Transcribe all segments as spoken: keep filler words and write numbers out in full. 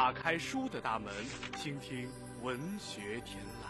打开书的大门，倾听文学天籁。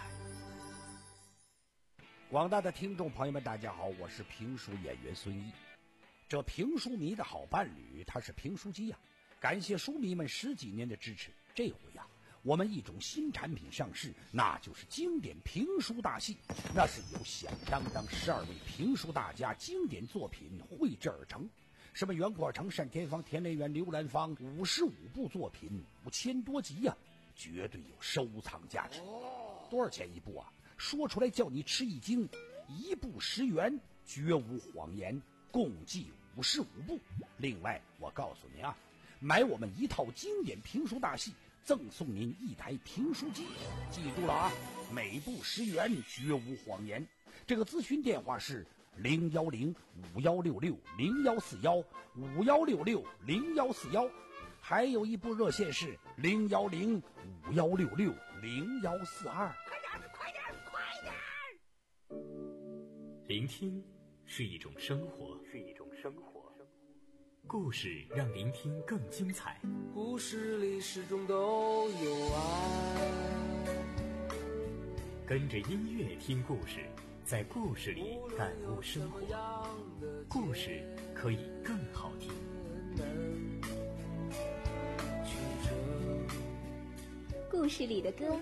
广大的听众朋友们，大家好，我是评书演员孙毅。这评书迷的好伴侣，他是评书机呀、啊。感谢书迷们十几年的支持，这回呀、啊，我们一种新产品上市，那就是经典评书大戏。那是由响当当十二位评书大家经典作品绘制而成。什么袁阔成、单田芳、田连元、刘兰芳，五十五部作品，五千多集呀、啊，绝对有收藏价值。多少钱一部啊？说出来叫你吃一惊，一部十元，绝无谎言，共计五十五部。另外，我告诉您啊，买我们一套经典评书大戏，赠送您一台评书机。记住了啊，每部十元，绝无谎言。这个咨询电话是零幺零五幺六六零幺四幺五幺六六零幺四幺，还有一部热线是零幺零五幺六六零幺四二。 快点，快点，快点！ 聆听是一种生活， 是一种生活。 故事让聆听更精彩。 故事里始终都有爱。 跟着音乐听故事，在故事里感悟生活，故事可以更好听。 故事里的歌，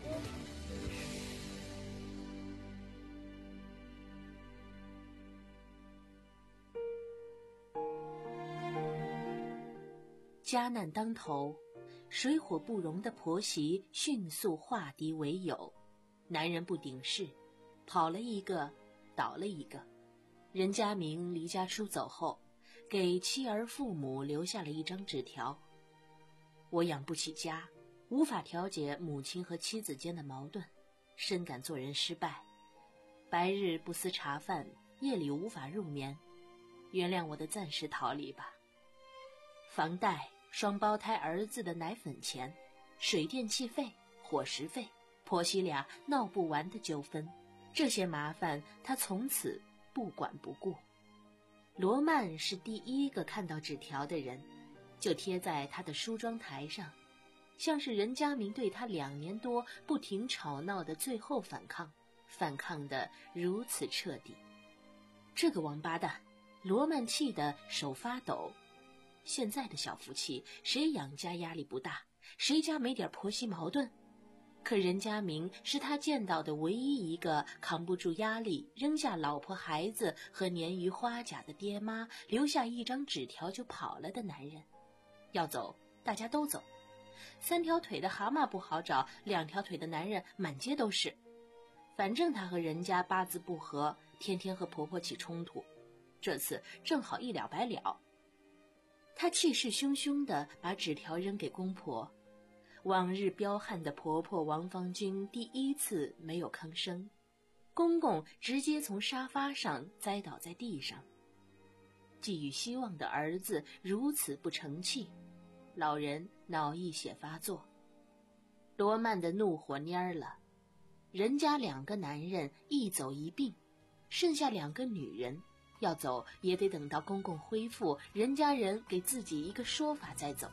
家难当头，水火不容的婆媳迅速化敌为友，男人不顶事，跑了一个倒了一个。任家明离家出走后，给妻儿父母留下了一张纸条：我养不起家，无法调解母亲和妻子间的矛盾，深感做人失败，白日不思茶饭，夜里无法入眠，原谅我的暂时逃离吧。房贷、双胞胎儿子的奶粉钱、水电气费、伙食费，婆媳俩闹不完的纠纷，这些麻烦他从此不管不顾。罗曼是第一个看到纸条的人，就贴在他的梳妆台上，像是任家明对他两年多不停吵闹的最后反抗，反抗得如此彻底。这个王八蛋，罗曼气得手发抖。现在的小夫妻，谁养家压力不大，谁家没点婆媳矛盾？可任家明是他见到的唯一一个扛不住压力，扔下老婆孩子和年逾花甲的爹妈，留下一张纸条就跑了的男人。要走，大家都走。三条腿的蛤蟆不好找，两条腿的男人满街都是。反正他和人家八字不合，天天和婆婆起冲突，这次正好一了百了。他气势汹汹地把纸条扔给公婆，往日彪悍的婆婆王芳君第一次没有吭声，公公直接从沙发上栽倒在地上。寄予希望的儿子如此不成器，老人脑溢血发作。罗曼的怒火蔫了，人家两个男人一走一并，剩下两个女人，要走也得等到公公恢复，人家人给自己一个说法再走。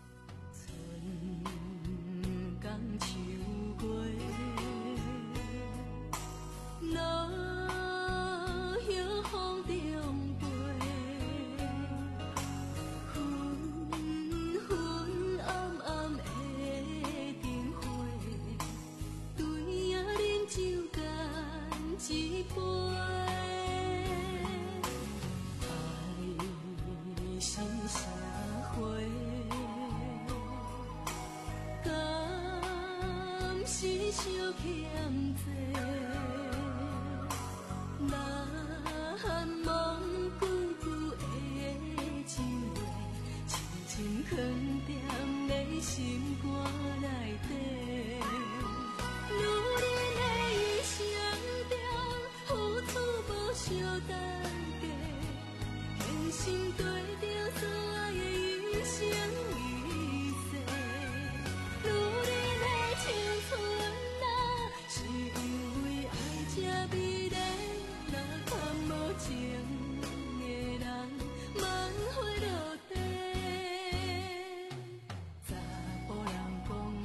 查甫人讲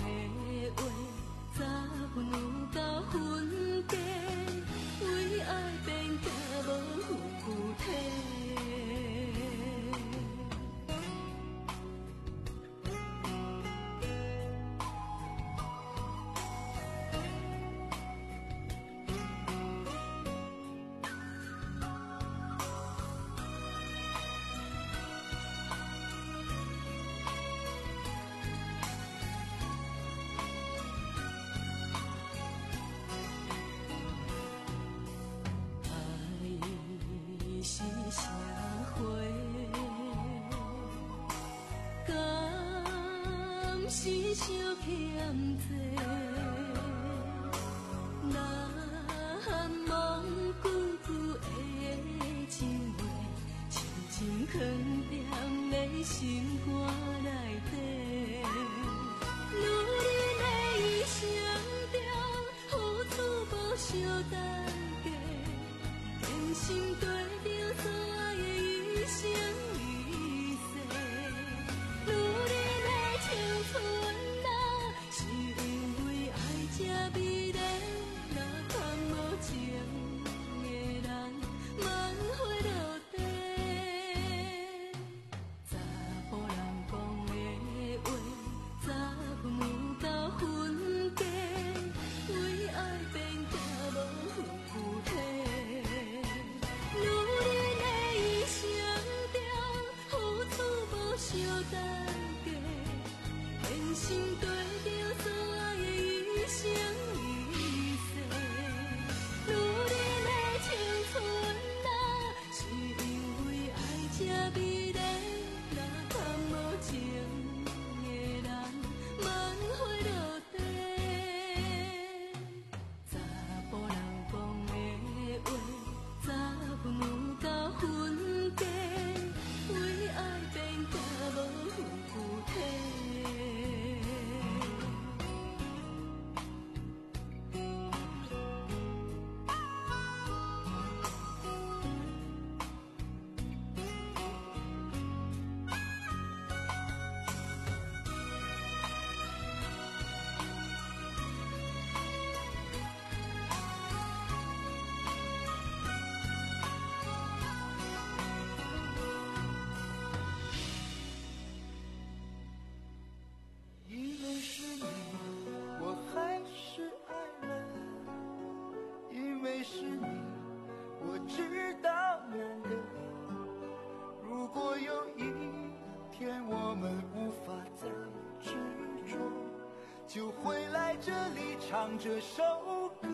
就会来这里唱这首歌。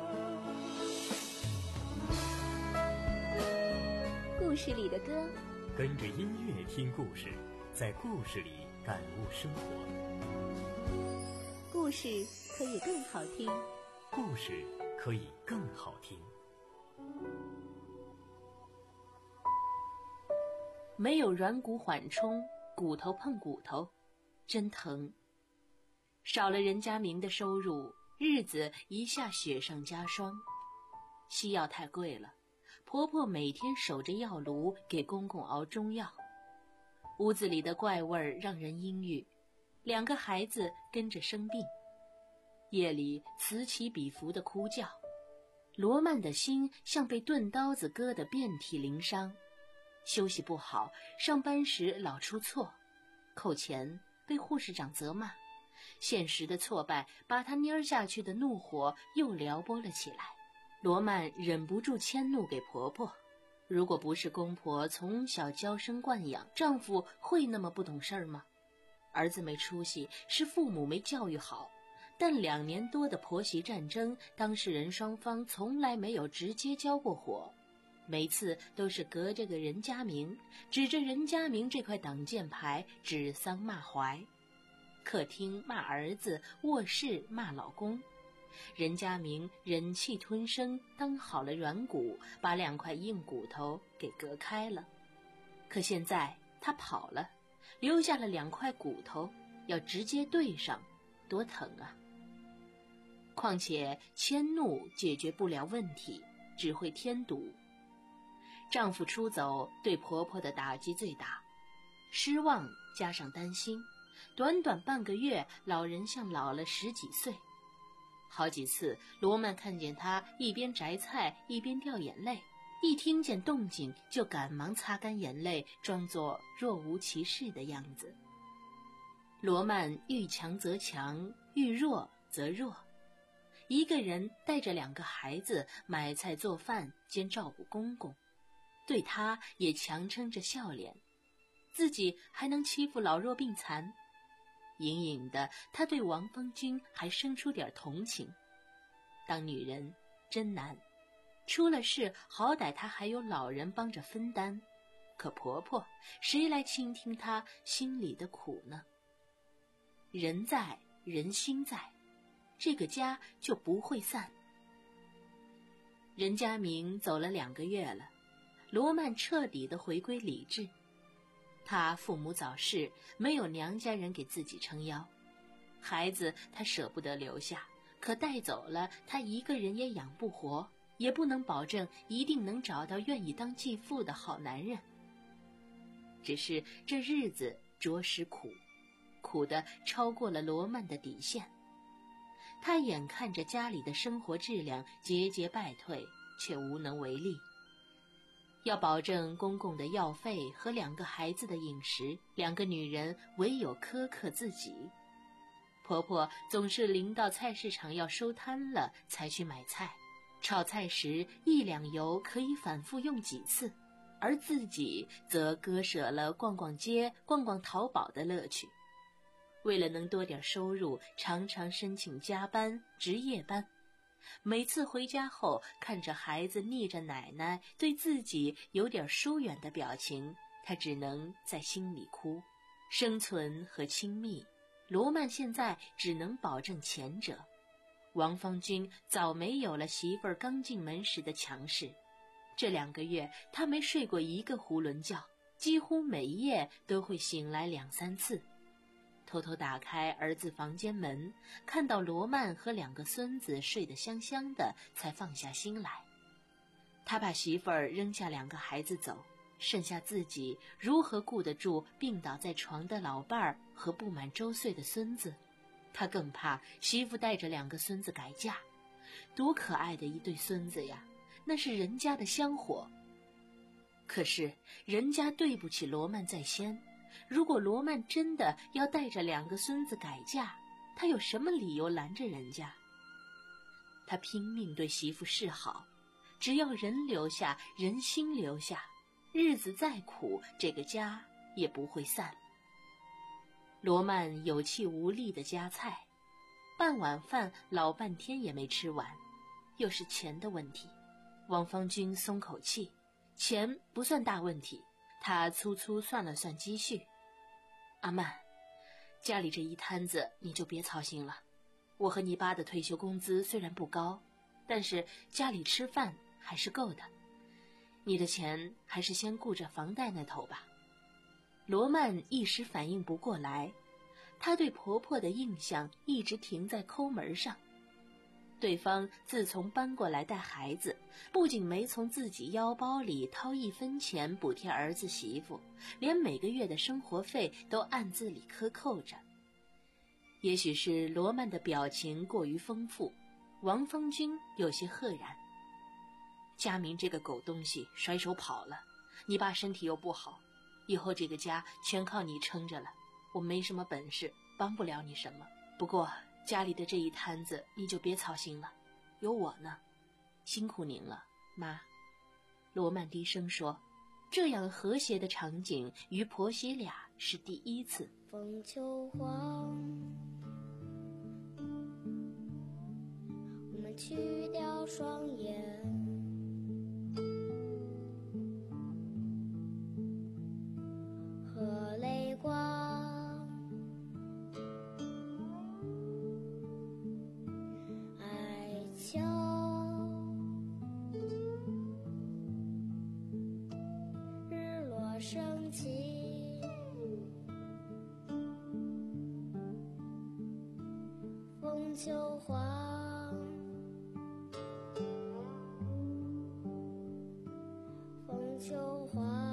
故事里的歌， 跟着音乐听故事，在故事里感悟生活。 故事可以更好听， 故事可以更好听。 没有软骨缓冲，骨头碰骨头，真疼。少了任家明的收入，日子一下雪上加霜。西药太贵了，婆婆每天守着药炉给公公熬中药。屋子里的怪味儿让人阴郁，两个孩子跟着生病。夜里此起彼伏的哭叫，罗曼的心像被钝刀子割得遍体鳞伤。休息不好，上班时老出错，扣钱被护士长责骂。现实的挫败把他蔫下去的怒火又撩拨了起来。罗曼忍不住迁怒给婆婆，如果不是公婆从小娇生惯养，丈夫会那么不懂事儿吗？儿子没出息，是父母没教育好。但两年多的婆媳战争，当事人双方从来没有直接交过火，每次都是隔着个任家明，指着任家明这块挡箭牌指桑骂槐。客厅骂儿子，卧室骂老公。任家明忍气吞声，当好了软骨，把两块硬骨头给隔开了。可现在他跑了，留下了两块骨头，要直接对上，多疼啊！况且迁怒解决不了问题，只会添堵。丈夫出走对婆婆的打击最大，失望加上担心，短短半个月，老人像老了十几岁。好几次罗曼看见他一边摘菜一边掉眼泪，一听见动静就赶忙擦干眼泪，装作若无其事的样子。罗曼遇强则强，遇弱则弱，一个人带着两个孩子买菜做饭兼照顾公公，对他也强撑着笑脸，自己还能欺负老弱病残。隐隐的，他对王方军还生出点同情。当女人真难，出了事好歹她还有老人帮着分担，可婆婆谁来倾听她心里的苦呢？ 人在人心在，这个家就不会散。任家明走了两个月了，罗曼彻底的回归理智。他父母早逝，没有娘家人给自己撑腰，孩子他舍不得留下，可带走了他一个人也养不活，也不能保证一定能找到愿意当继父的好男人。只是这日子着实苦，苦得超过了罗曼的底线。他眼看着家里的生活质量节节败退，却无能为力。要保证公公的药费和两个孩子的饮食，两个女人唯有苛刻自己。婆婆总是临到菜市场要收摊了才去买菜，炒菜时一两油可以反复用几次，而自己则割舍了逛逛街、逛逛淘宝的乐趣。为了能多点收入，常常申请加班、值夜班。每次回家后，看着孩子逆着奶奶对自己有点疏远的表情，他只能在心里哭。生存和亲密，罗曼现在只能保证前者。王方军早没有了媳妇儿刚进门时的强势，这两个月他没睡过一个囫囵觉，几乎每夜都会醒来两三次。偷偷打开儿子房间门，看到罗曼和两个孙子睡得香香的，才放下心来。他把媳妇儿扔下两个孩子走，剩下自己如何顾得住病倒在床的老伴儿和不满周岁的孙子？他更怕媳妇带着两个孙子改嫁，多可爱的一对孙子呀，那是人家的香火。可是人家对不起罗曼在先，如果罗曼真的要带着两个孙子改嫁，他有什么理由拦着人家？他拼命对媳妇示好，只要人留下，人心留下，日子再苦，这个家也不会散。罗曼有气无力地夹菜，半碗饭老半天也没吃完，又是钱的问题。王方军松口气，钱不算大问题。他粗粗算了算积蓄，阿曼，家里这一摊子你就别操心了。我和你爸的退休工资虽然不高，但是家里吃饭还是够的。你的钱还是先顾着房贷那头吧。罗曼一时反应不过来，她对婆婆的印象一直停在抠门上。对方自从搬过来带孩子，不仅没从自己腰包里掏一分钱补贴儿子媳妇，连每个月的生活费都暗自里克扣着。也许是罗曼的表情过于丰富，王方军有些赫然。佳明这个狗东西甩手跑了，你爸身体又不好，以后这个家全靠你撑着了，我没什么本事，帮不了你什么。不过家里的这一摊子你就别操心了，有我呢。辛苦您了，妈。罗曼低声说，这样和谐的场景于婆媳俩是第一次。 风秋黄，我们去掉双眼，和泪光，爱情日落升起，风秋黄，风秋黄。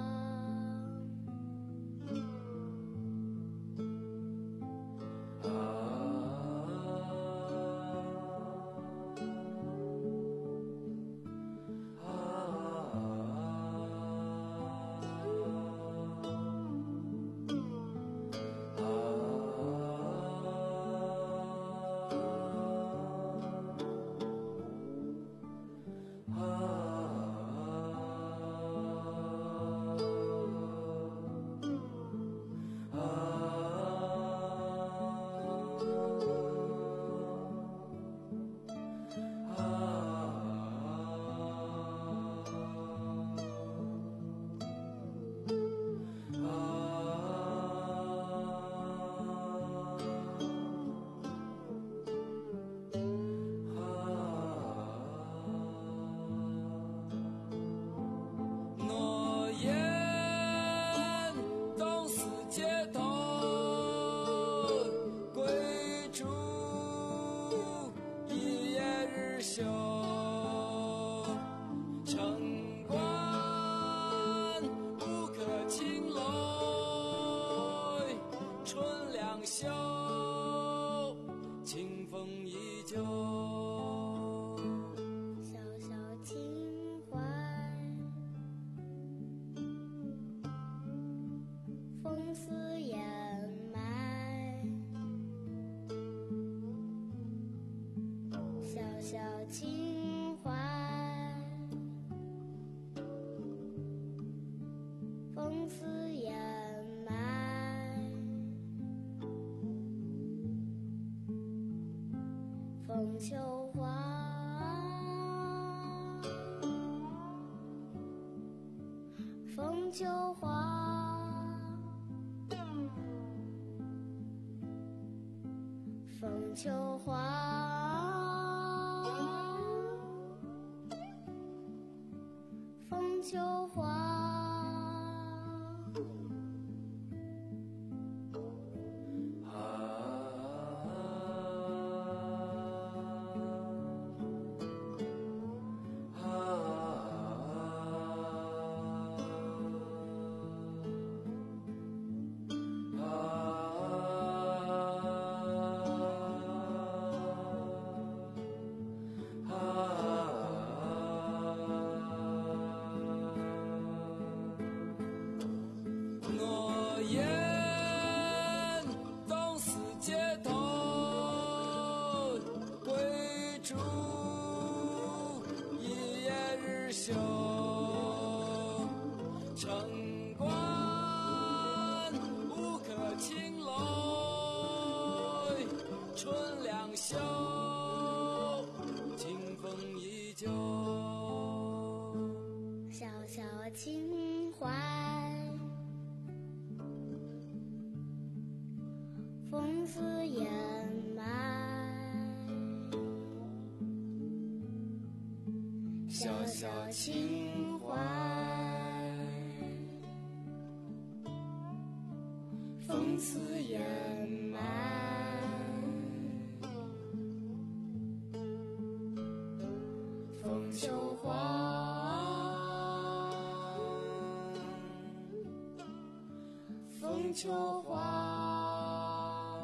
袖，城关无可青楼，春两袖，清风依旧。 小小情怀，风似掩埋。小小情怀，风似掩埋。风秋花，风秋花，风秋花，风秋花。 诺言东四街头，归处一夜日休。城关无可青楼，春两袖，清风依旧。 小小情怀，风似掩埋。小小情怀，风似掩埋。风秋花，风秋花，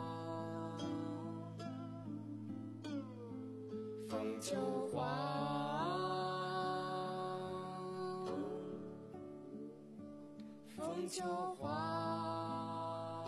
风秋花，风秋花。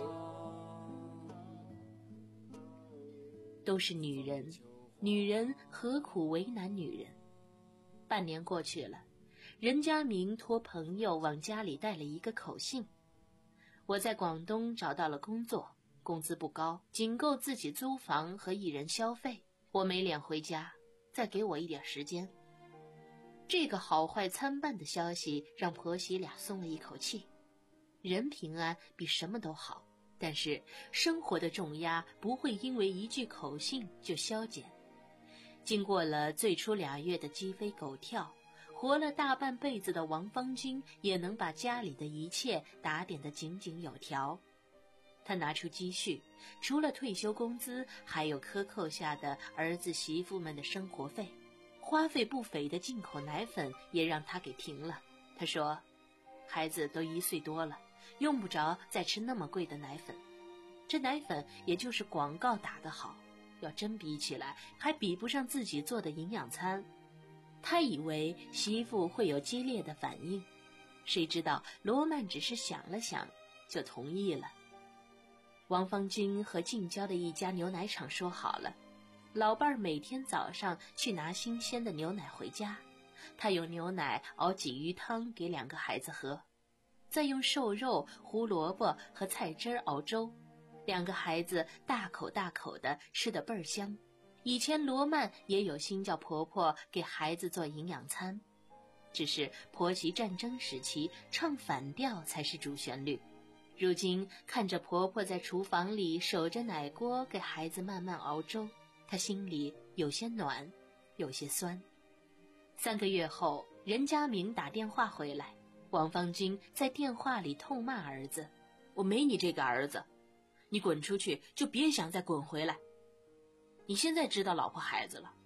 都是女人，女人何苦为难女人？半年过去了，任家明托朋友往家里带了一个口信。我在广东找到了工作，工资不高，仅够自己租房和一人消费。我没脸回家，再给我一点时间。这个好坏参半的消息让婆媳俩松了一口气。人平安比什么都好，但是生活的重压不会因为一句口信就消减。经过了最初俩月的鸡飞狗跳，活了大半辈子的王方军也能把家里的一切打点得井井有条。他拿出积蓄，除了退休工资，还有克扣下的儿子媳妇们的生活费，花费不菲的进口奶粉也让他给停了。他说，孩子都一岁多了，用不着再吃那么贵的奶粉，这奶粉也就是广告打得好，要真比起来还比不上自己做的营养餐。他以为媳妇会有激烈的反应，谁知道罗曼只是想了想就同意了。王方军和近郊的一家牛奶厂说好了，老伴儿每天早上去拿新鲜的牛奶回家，他用牛奶熬鲫鱼汤给两个孩子喝，再用瘦肉、胡萝卜和菜汁熬粥，两个孩子大口大口的吃得倍儿香。以前罗曼也有心叫婆婆给孩子做营养餐，只是婆媳战争时期唱反调才是主旋律。如今看着婆婆在厨房里守着奶锅给孩子慢慢熬粥，她心里有些暖，有些酸。三个月后，任家明打电话回来，王方军在电话里痛骂儿子：“我没你这个儿子，你滚出去就别想再滚回来。你现在知道老婆孩子了，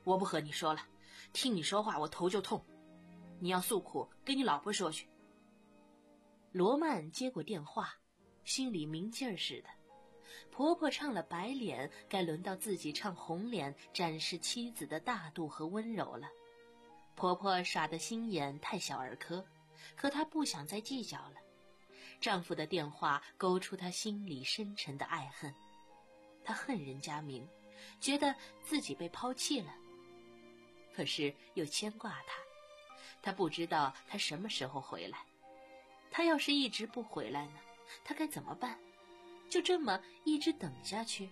我不和你说了，听你说话我头就痛。你要诉苦，跟你老婆说去。罗曼接过电话，心里明镜儿似的。婆婆唱了白脸，该轮到自己唱红脸，展示妻子的大度和温柔了。婆婆耍的心眼太小儿科，可她不想再计较了。丈夫的电话勾出她心里深沉的爱恨，她恨任家明，觉得自己被抛弃了，可是又牵挂他。她不知道他什么时候回来，他要是一直不回来呢，他该怎么办？就这么一直等下去？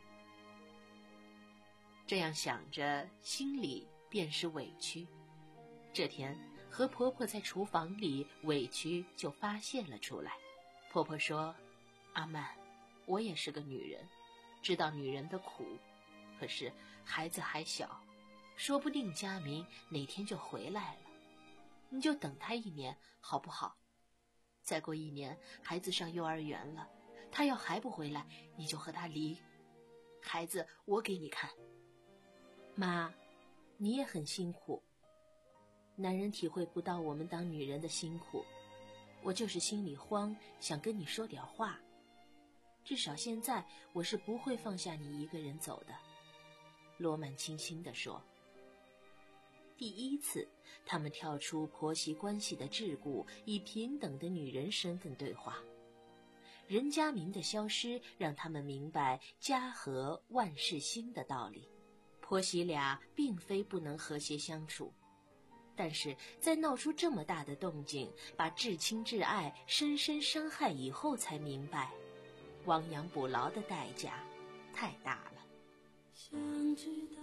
这样想着，心里便是委屈。这天和婆婆在厨房里，委屈就发泄了出来。婆婆说：阿曼，我也是个女人，知道女人的苦，可是孩子还小，说不定佳明哪天就回来了，你就等他一年好不好？再过一年孩子上幼儿园了，他要还不回来，你就和他离。孩子我给你看。妈，你也很辛苦，男人体会不到我们当女人的辛苦，我就是心里慌，想跟你说点话。至少现在我是不会放下你一个人走的。罗曼轻轻地说。第一次他们跳出婆媳关系的桎梏，以平等的女人身份对话。任家明的消失让他们明白家和万事兴的道理。婆媳俩并非不能和谐相处，但是在闹出这么大的动静，把至亲至爱深深伤害以后，才明白亡羊补牢的代价太大了。 想知道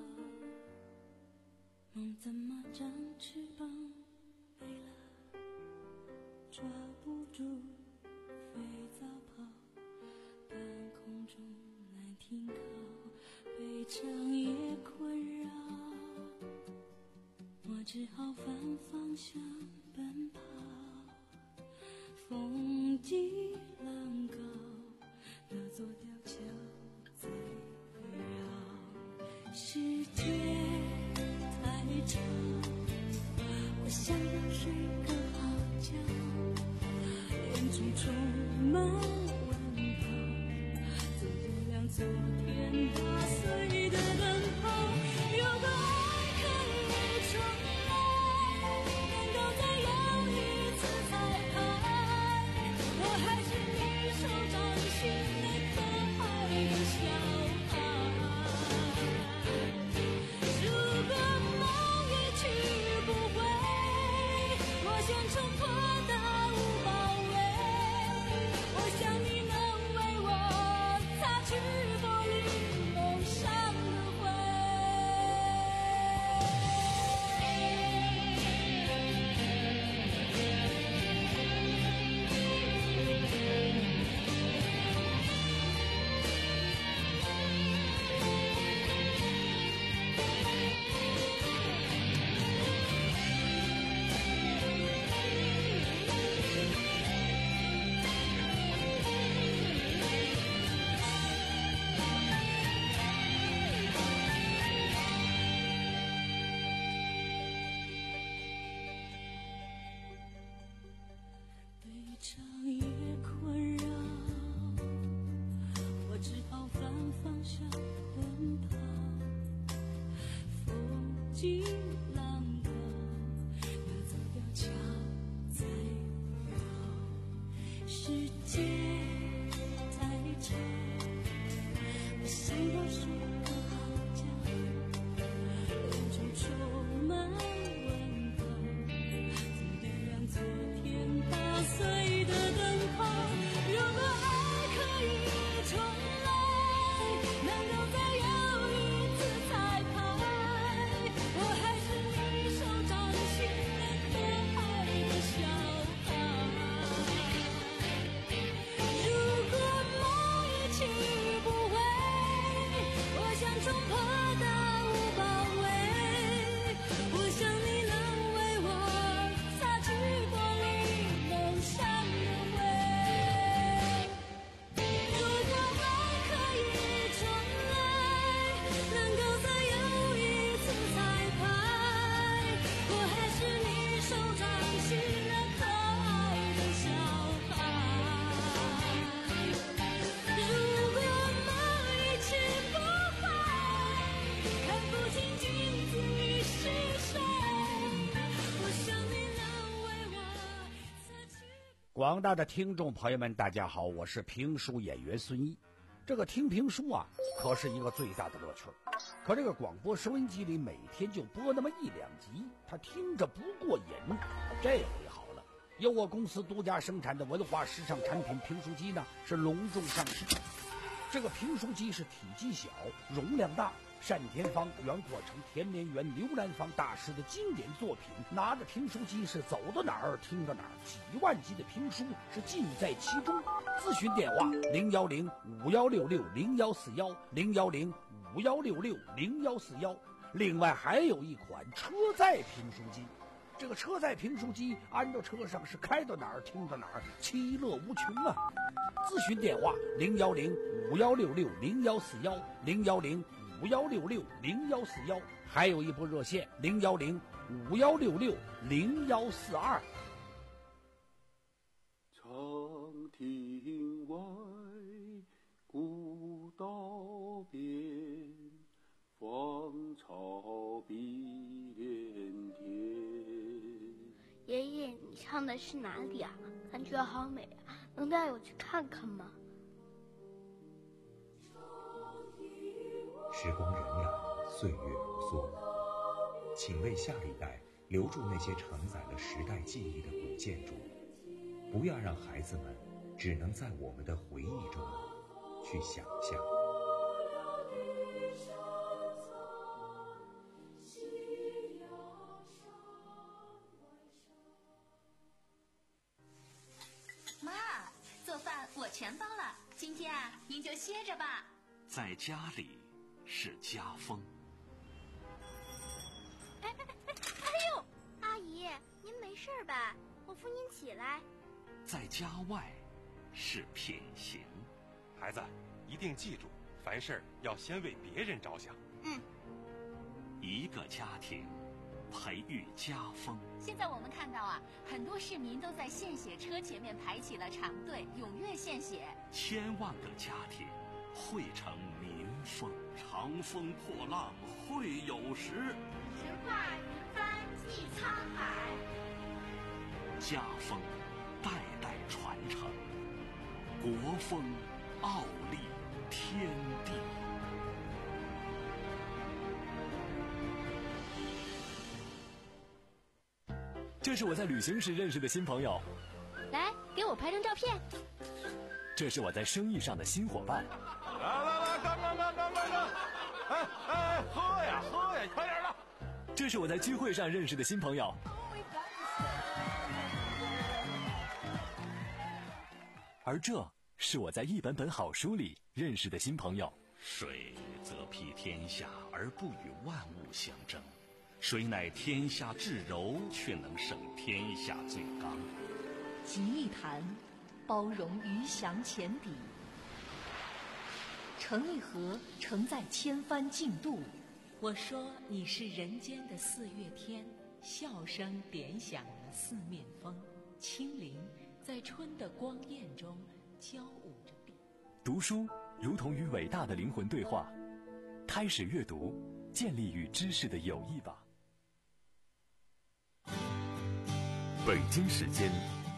梦怎么长翅膀飞了，抓不住飞早跑，半空中难停靠，悲伤也困扰，我只好反方向奔跑，风急浪高，那座吊桥在绕，世界太长，我想要睡个好觉，眼中充满问号，走这辆昨天打碎的奔跑，有个爱可以重来，能够再有一次彩排，我还是你手掌心那可爱的小孩。如果梦一去不回，我想冲破大雾包围，我想你能为我擦去玻璃梦上的灰。悲伤也困扰，我只好反方向奔跑，风急浪高，那座吊桥在绕，世界太长，我想要睡个好觉，眼中充满问号，怎么让昨天打碎的灯泡，如果爱可以重来，能够再有一次彩排，我还是你手掌心那可爱的小孩。 广大的听众朋友们，大家好，我是评书演员孙一。这个听评书啊，可是一个最大的乐趣。可这个广播收音机里每天就播那么一两集，他听着不过瘾。这回好了，由我公司独家生产的文化时尚产品评书机呢，是隆重上市。这个评书机是体积小，容量大，单田芳、袁阔成、田连元、刘兰芳大师的经典作品，拿着评书机是走到哪儿听到哪儿，几万集的评书是尽在其中。咨询电话零幺零五幺六六零幺四幺零幺零五幺六六零幺四幺。另外还有一款车载评书机，这个车载评书机安到车上是开到哪儿听到哪儿，其乐无穷啊！咨询电话零幺零五幺六六零幺四幺零幺零五幺六六零幺四幺，还有一部热线零幺零五幺六六零幺四二。 长亭外，古道边，芳草碧连天。 爷爷，你唱的是哪里啊？感觉好美啊，能带我去看看吗？ 时光荏苒，岁月如梭，请为下一代留住那些承载了时代记忆的古建筑，不要让孩子们只能在我们的回忆中去想象。 妈，做饭我全包了，今天啊，您就歇着吧。 在家里是家风。 哎哎哎哎呦，阿姨，您没事吧？我扶您起来。 在家外是品行。 孩子，一定记住，凡事要先为别人着想。 嗯。 一个家庭培育家风。 现在我们看到啊，很多市民都在献血车前面排起了长队，踊跃献血。 千万个家庭汇成民风，长风破浪会有时， 直挂云帆济沧海。 家风代代传承，国风傲立天地。 这是我在旅行时认识的新朋友， 来，给我拍张照片。 这是我在生意上的新伙伴。 来来来，干干干干干干！哎哎，喝呀喝呀，快点的！ 这是我在聚会上认识的新朋友。而这是我在一本本好书里认识的新朋友。 水则披天下而不与万物相争，水乃天下至柔，却能胜天下最刚。 集一谈，包容鱼翔浅底；成一河，承载千帆竞渡。 我说你是人间的四月天，笑声点响了四面风，清灵在春的光艳中交舞着笔。 读书如同与伟大的灵魂对话，开始阅读，建立与知识的友谊吧。 北京时间